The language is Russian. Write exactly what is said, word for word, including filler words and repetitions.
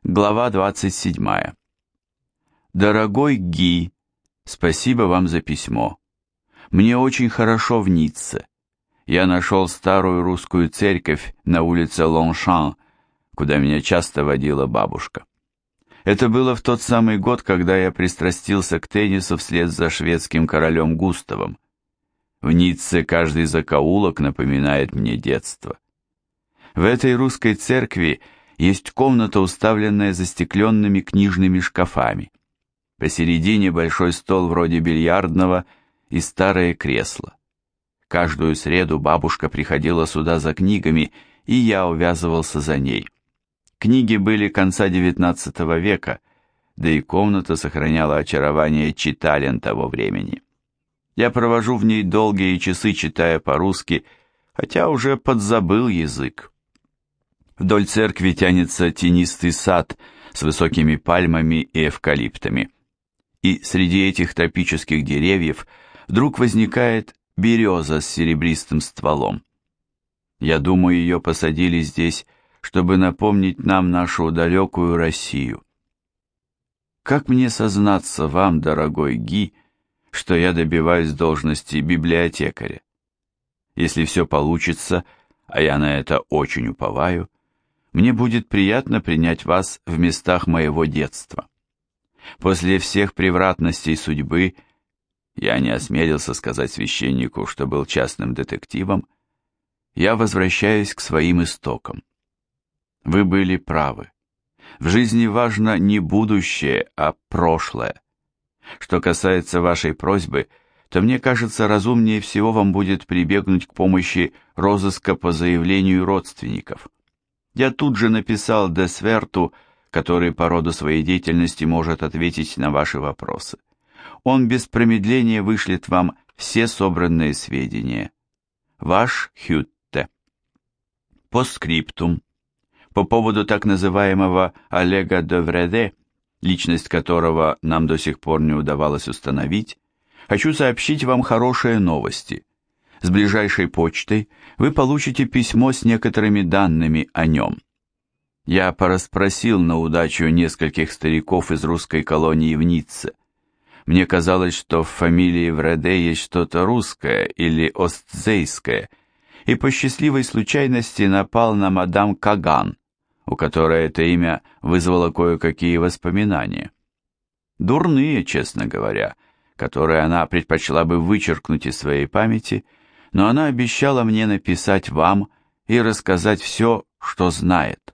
Глава двадцать седьмая. Дорогой Ги, спасибо вам за письмо. Мне очень хорошо в Ницце. Я нашел старую русскую церковь на улице Лоншан, куда меня часто водила бабушка. Это было в тот самый год, когда я пристрастился к теннису вслед за шведским королем Густавом. В Ницце каждый закоулок напоминает мне детство. В этой русской церкви есть комната, уставленная застекленными книжными шкафами. Посередине большой стол вроде бильярдного и старое кресло. Каждую среду бабушка приходила сюда за книгами, и я увязывался за ней. Книги были конца девятнадцатого века, да и комната сохраняла очарование читален того времени. Я провожу в ней долгие часы, читая по-русски, хотя уже подзабыл язык. Вдоль церкви тянется тенистый сад с высокими пальмами и эвкалиптами. И среди этих тропических деревьев вдруг возникает береза с серебристым стволом. Я думаю, ее посадили здесь, чтобы напомнить нам нашу далекую Россию. Как мне сознаться вам, дорогой Ги, что я добиваюсь должности библиотекаря? Если все получится, а я на это очень уповаю, мне будет приятно принять вас в местах моего детства. После всех превратностей судьбы, я не осмелился сказать священнику, что был частным детективом, я возвращаюсь к своим истокам. Вы были правы. В жизни важно не будущее, а прошлое. Что касается вашей просьбы, то мне кажется, разумнее всего вам будет прибегнуть к помощи розыска по заявлению родственников. Я тут же написал де Сверту, который по роду своей деятельности может ответить на ваши вопросы. Он без промедления вышлет вам все собранные сведения. Ваш Хютте. Постскриптум. По поводу так называемого Олега де Вреде, личность которого нам до сих пор не удавалось установить, хочу сообщить вам хорошие новости. С ближайшей почтой вы получите письмо с некоторыми данными о нем. Я порасспросил на удачу нескольких стариков из русской колонии в Ницце. Мне казалось, что в фамилии Вреде есть что-то русское или остзейское, и по счастливой случайности напал на мадам Каган, у которой это имя вызвало кое-какие воспоминания. Дурные, честно говоря, которые она предпочла бы вычеркнуть из своей памяти, но она обещала мне написать вам и рассказать все, что знает.